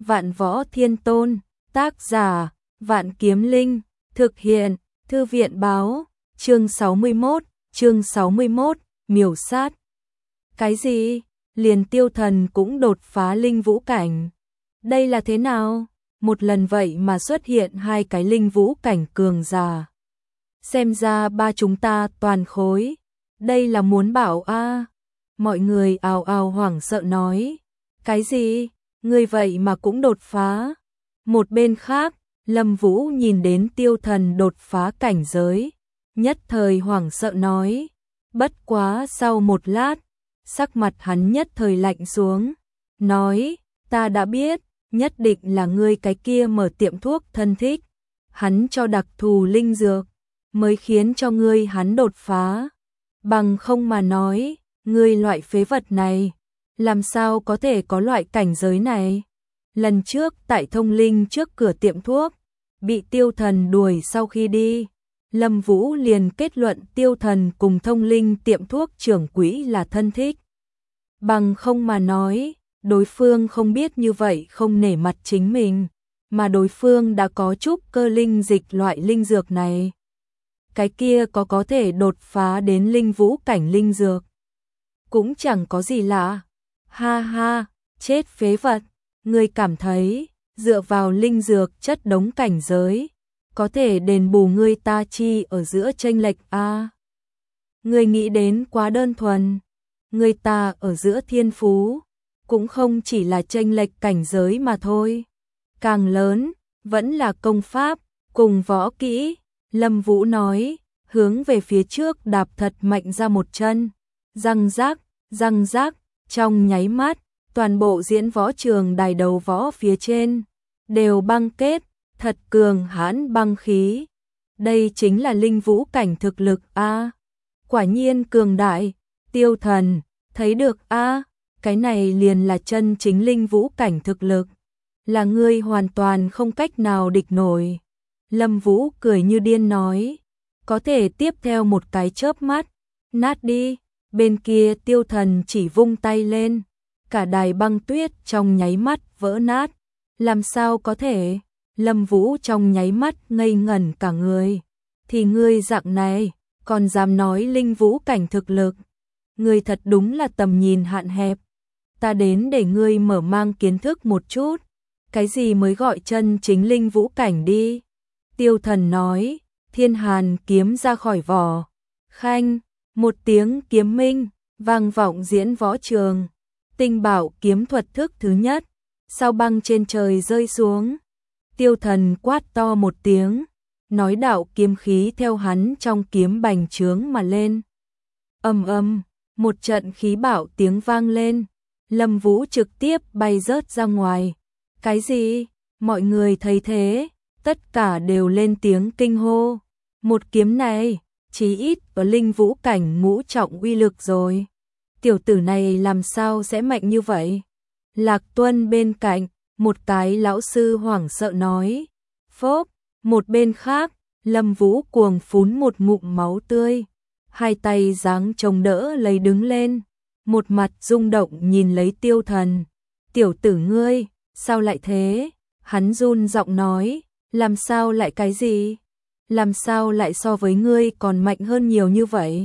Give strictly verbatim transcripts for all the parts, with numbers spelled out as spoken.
Vạn Võ Thiên Tôn, tác giả, Vạn Kiếm Linh, thực hiện, Thư viện báo, chương sáu mươi mốt, chương sáu mươi mốt, miểu sát. Cái gì? Liền Tiêu Thần cũng đột phá linh vũ cảnh. Đây là thế nào? Một lần vậy mà xuất hiện hai cái linh vũ cảnh cường giả. Xem ra ba chúng ta toàn khối. Đây là muốn bảo a à. Mọi người ào ào hoảng sợ nói. Cái gì? Ngươi vậy mà cũng đột phá. Một bên khác, Lâm Vũ nhìn đến Tiêu Thần đột phá cảnh giới. Nhất thời hoảng sợ nói. Bất quá sau một lát, sắc mặt hắn nhất thời lạnh xuống. Nói, ta đã biết, nhất định là ngươi cái kia mở tiệm thuốc thân thích. Hắn cho đặc thù linh dược, mới khiến cho ngươi hắn đột phá. Bằng không mà nói, ngươi loại phế vật này, làm sao có thể có loại cảnh giới này? Lần trước tại Thông Linh trước cửa tiệm thuốc, bị Tiêu Thần đuổi sau khi đi, Lâm Vũ liền kết luận Tiêu Thần cùng Thông Linh tiệm thuốc trưởng quỹ là thân thích. Bằng không mà nói, đối phương không biết như vậy không nể mặt chính mình, mà đối phương đã có chút cơ linh dịch loại linh dược này. Cái kia có có thể đột phá đến linh vũ cảnh linh dược. Cũng chẳng có gì lạ. Ha ha, chết phế vật. Ngươi cảm thấy, dựa vào linh dược chất đống cảnh giới, có thể đền bù ngươi ta chi ở giữa chênh lệch a à? Ngươi nghĩ đến quá đơn thuần. Ngươi ta ở giữa thiên phú, cũng không chỉ là chênh lệch cảnh giới mà thôi. Càng lớn, vẫn là công pháp, cùng võ kỹ. Lâm Vũ nói, hướng về phía trước đạp thật mạnh ra một chân. Răng rác, răng rác, trong nháy mắt, toàn bộ diễn võ trường đài đầu võ phía trên, đều băng kết, thật cường hãn băng khí. Đây chính là linh vũ cảnh thực lực a à. Quả nhiên cường đại, Tiêu Thần, thấy được a à, cái này liền là chân chính linh vũ cảnh thực lực. Là ngươi hoàn toàn không cách nào địch nổi. Lâm Vũ cười như điên nói, có thể tiếp theo một cái chớp mắt, nát đi. Bên kia Tiêu Thần chỉ vung tay lên, cả đài băng tuyết trong nháy mắt vỡ nát. Làm sao có thể? Lâm Vũ trong nháy mắt ngây ngẩn cả người. Thì ngươi dạng này, còn dám nói linh vũ cảnh thực lực. Ngươi thật đúng là tầm nhìn hạn hẹp. Ta đến để ngươi mở mang kiến thức một chút. Cái gì mới gọi chân chính linh vũ cảnh đi? Tiêu Thần nói, thiên hàn kiếm ra khỏi vỏ. Khanh, một tiếng kiếm minh, vang vọng diễn võ trường. Tinh bảo kiếm thuật thức thứ nhất, sao băng trên trời rơi xuống. Tiêu Thần quát to một tiếng, nói đạo kiếm khí theo hắn trong kiếm bành trướng mà lên. Ầm ầm, một trận khí bạo tiếng vang lên, Lâm Vũ trực tiếp bay rớt ra ngoài. Cái gì? Mọi người thấy thế, tất cả đều lên tiếng kinh hô. Một kiếm này, chí ít có linh vũ cảnh ngũ trọng uy lực rồi. Tiểu tử này làm sao sẽ mạnh như vậy? Lạc Tuân bên cạnh, một cái lão sư hoảng sợ nói. Phốc, một bên khác, Lâm Vũ cuồng phún một ngụm máu tươi. Hai tay giáng chống đỡ lấy đứng lên. Một mặt rung động nhìn lấy Tiêu Thần. Tiểu tử ngươi, sao lại thế? Hắn run giọng nói, làm sao lại cái gì? Làm sao lại so với ngươi còn mạnh hơn nhiều như vậy?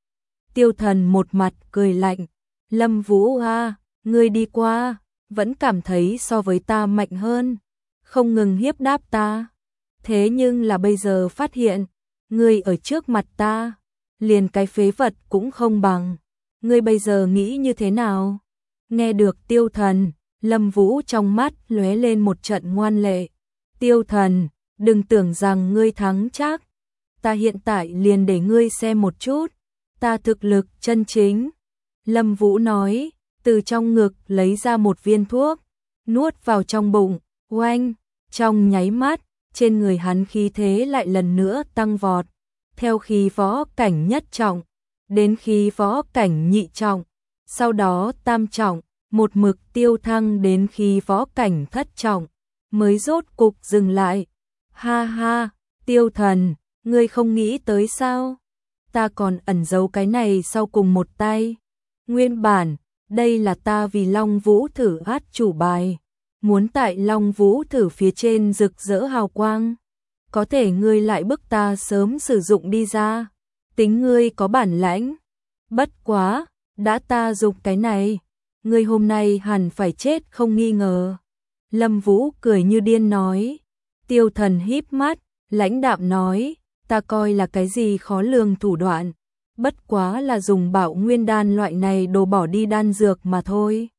Tiêu Thần một mặt cười lạnh, Lâm Vũ a, ngươi đi qua, vẫn cảm thấy so với ta mạnh hơn, không ngừng hiếp đáp ta. Thế nhưng là bây giờ phát hiện, ngươi ở trước mặt ta, liền cái phế vật cũng không bằng. Ngươi bây giờ nghĩ như thế nào? Nghe được Tiêu Thần, Lâm Vũ trong mắt lóe lên một trận ngoan lệ. Tiêu Thần, đừng tưởng rằng ngươi thắng chắc. Ta hiện tại liền để ngươi xem một chút. Ta thực lực chân chính. Lâm Vũ nói, từ trong ngực lấy ra một viên thuốc, nuốt vào trong bụng, oanh, trong nháy mắt, trên người hắn khí thế lại lần nữa tăng vọt. Theo khí võ cảnh nhất trọng, đến khí võ cảnh nhị trọng, sau đó tam trọng, một mực tiêu thăng đến khí võ cảnh thất trọng, mới rốt cục dừng lại. Ha ha, Tiêu Thần, ngươi không nghĩ tới sao? Ta còn ẩn giấu cái này sau cùng một tay. Nguyên bản, đây là ta vì Long Vũ thử át chủ bài. muốn tại Long Vũ thử phía trên rực rỡ hào quang. Có thể ngươi lại bức ta sớm sử dụng đi ra, tính ngươi có bản lãnh. Bất quá, đã ta dùng cái này, ngươi hôm nay hẳn phải chết không nghi ngờ. Lâm Vũ cười như điên nói. Tiêu Thần híp mắt, lãnh đạm nói, ta coi là cái gì khó lường thủ đoạn, bất quá là dùng bảo nguyên đan loại này đồ bỏ đi đan dược mà thôi.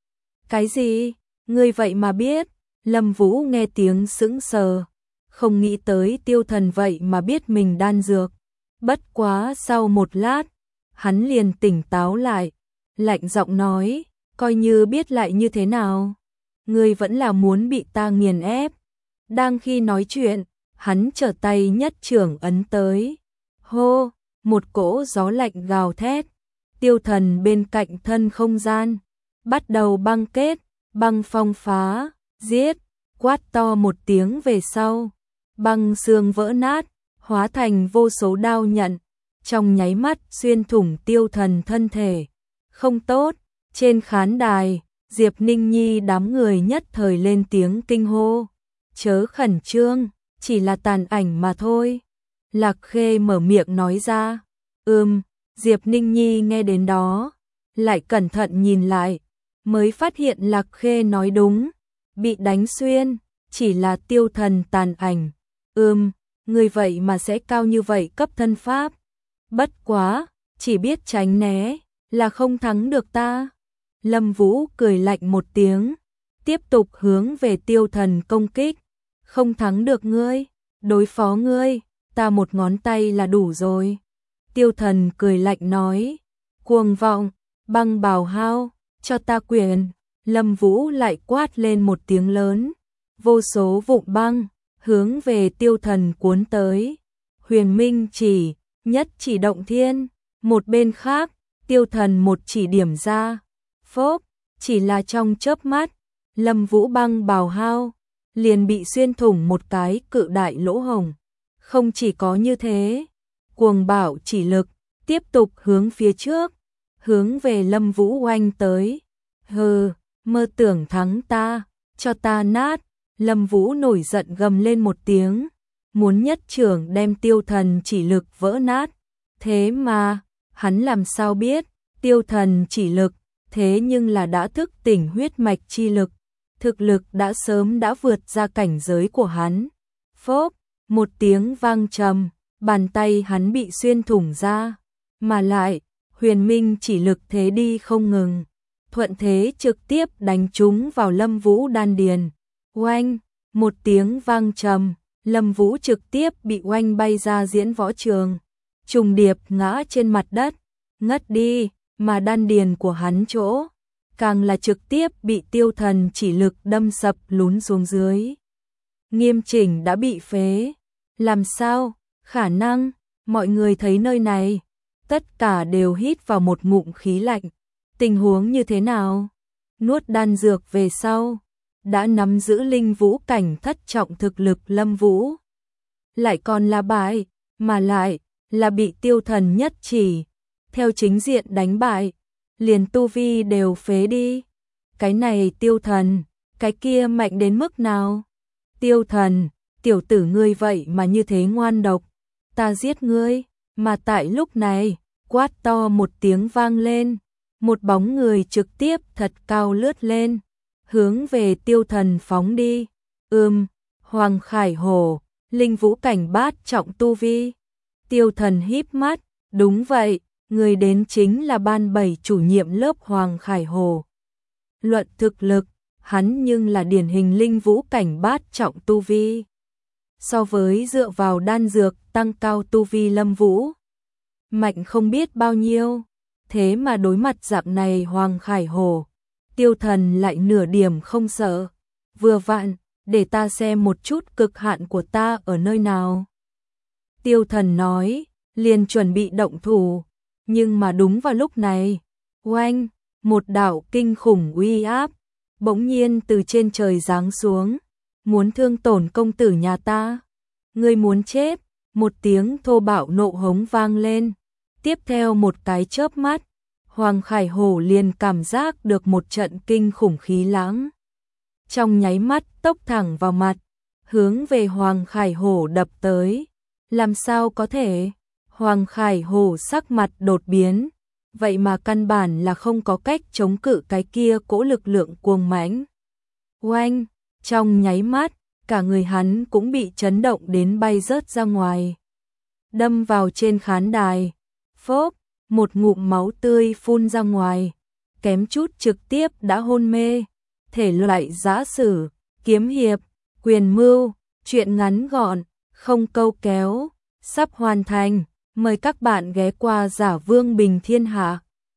Cái gì? Ngươi vậy mà biết? Lâm Vũ nghe tiếng sững sờ, không nghĩ tới Tiêu Thần vậy mà biết mình đan dược. Bất quá sau một lát, hắn liền tỉnh táo lại, lạnh giọng nói, coi như biết lại như thế nào, ngươi vẫn là muốn bị ta nghiền ép. Đang khi nói chuyện, hắn trở tay nhất trưởng ấn tới. Hô, một cỗ gió lạnh gào thét. Tiêu Thần bên cạnh thân không gian bắt đầu băng kết, băng phong phá, giết, quát to một tiếng về sau, băng xương vỡ nát, hóa thành vô số đao nhận, trong nháy mắt xuyên thủng Tiêu Thần thân thể. Không tốt, trên khán đài, Diệp Ninh Nhi đám người nhất thời lên tiếng kinh hô. Chớ khẩn trương, chỉ là tàn ảnh mà thôi. Lạc Khê mở miệng nói ra. Ừm, Diệp Ninh Nhi nghe đến đó, lại cẩn thận nhìn lại, mới phát hiện Lạc Khê nói đúng, bị đánh xuyên, chỉ là Tiêu Thần tàn ảnh. Ừm, người vậy mà sẽ cao như vậy cấp thân pháp. Bất quá, chỉ biết tránh né, là không thắng được ta. Lâm Vũ cười lạnh một tiếng, tiếp tục hướng về Tiêu Thần công kích. Không thắng được ngươi, đối phó ngươi, ta một ngón tay là đủ rồi. Tiêu Thần cười lạnh nói, cuồng vọng, băng bào hao, cho ta quyền. Lâm Vũ lại quát lên một tiếng lớn, vô số vụn băng hướng về Tiêu Thần cuốn tới. Huyền Minh chỉ, nhất chỉ động thiên. Một bên khác, Tiêu Thần một chỉ điểm ra, phốp, chỉ là trong chớp mắt, Lâm Vũ băng bào hao liền bị xuyên thủng một cái cự đại lỗ hổng. Không chỉ có như thế, cuồng bạo chỉ lực tiếp tục hướng phía trước, hướng về Lâm Vũ oanh tới. Hừ, mơ tưởng thắng ta, cho ta nát. Lâm Vũ nổi giận gầm lên một tiếng, muốn nhất trưởng đem Tiêu Thần chỉ lực vỡ nát. Thế mà, hắn làm sao biết, Tiêu Thần chỉ lực, thế nhưng là đã thức tỉnh huyết mạch chi lực. Thực lực đã sớm đã vượt ra cảnh giới của hắn. Phốp, một tiếng vang trầm, bàn tay hắn bị xuyên thủng ra. Mà lại, huyền minh chỉ lực thế đi không ngừng, thuận thế trực tiếp đánh trúng vào Lâm Vũ đan điền. Oanh, một tiếng vang trầm, Lâm Vũ trực tiếp bị oanh bay ra diễn võ trường, trùng điệp ngã trên mặt đất, ngất đi, mà đan điền của hắn chỗ càng là trực tiếp bị Tiêu Thần chỉ lực đâm sập lún xuống dưới. Nghiêm chỉnh đã bị phế. Làm sao? Khả năng, mọi người thấy nơi này, tất cả đều hít vào một ngụm khí lạnh. Tình huống như thế nào? Nuốt đan dược về sau, đã nắm giữ linh vũ cảnh thất trọng thực lực Lâm Vũ. Lại còn là bại, mà lại là bị Tiêu Thần nhất chỉ, theo chính diện đánh bại, liền tu vi đều phế đi. Cái này Tiêu Thần, cái kia mạnh đến mức nào? Tiêu Thần, tiểu tử ngươi vậy mà như thế ngoan độc, ta giết ngươi. Mà tại lúc này, quát to một tiếng vang lên, một bóng người trực tiếp thật cao lướt lên, hướng về Tiêu Thần phóng đi. Ừm, Hoàng Khải Hổ, linh vũ cảnh bát trọng tu vi. Tiêu Thần híp mắt, đúng vậy, người đến chính là ban bảy chủ nhiệm lớp Hoàng Khải Hổ. Luận thực lực, hắn nhưng là điển hình linh vũ cảnh bát trọng tu vi. So với dựa vào đan dược tăng cao tu vi Lâm Vũ, mạnh không biết bao nhiêu. Thế mà đối mặt dạng này Hoàng Khải Hổ, Tiêu Thần lại nửa điểm không sợ. Vừa vặn, để ta xem một chút cực hạn của ta ở nơi nào. Tiêu Thần nói, liền chuẩn bị động thủ. Nhưng mà đúng vào lúc này, oanh, một đạo kinh khủng uy áp bỗng nhiên từ trên trời giáng xuống, muốn thương tổn công tử nhà ta. Ngươi muốn chết? Một tiếng thô bạo nộ hống vang lên. Tiếp theo một cái chớp mắt, Hoàng Khải Hổ liền cảm giác được một trận kinh khủng khí lãng trong nháy mắt tốc thẳng vào mặt, hướng về Hoàng Khải Hổ đập tới. Làm sao có thể? Hoàng Khải Hổ sắc mặt đột biến, vậy mà căn bản là không có cách chống cự cái kia cỗ lực lượng cuồng mãnh. Oanh, trong nháy mắt, cả người hắn cũng bị chấn động đến bay rớt ra ngoài. Đâm vào trên khán đài, phốp, một ngụm máu tươi phun ra ngoài, kém chút trực tiếp đã hôn mê. Thể loại giã sử, kiếm hiệp, quyền mưu, truyện ngắn gọn, không câu kéo, sắp hoàn thành. Mời các bạn ghé qua Giả Vương Bình Thiên Hạ.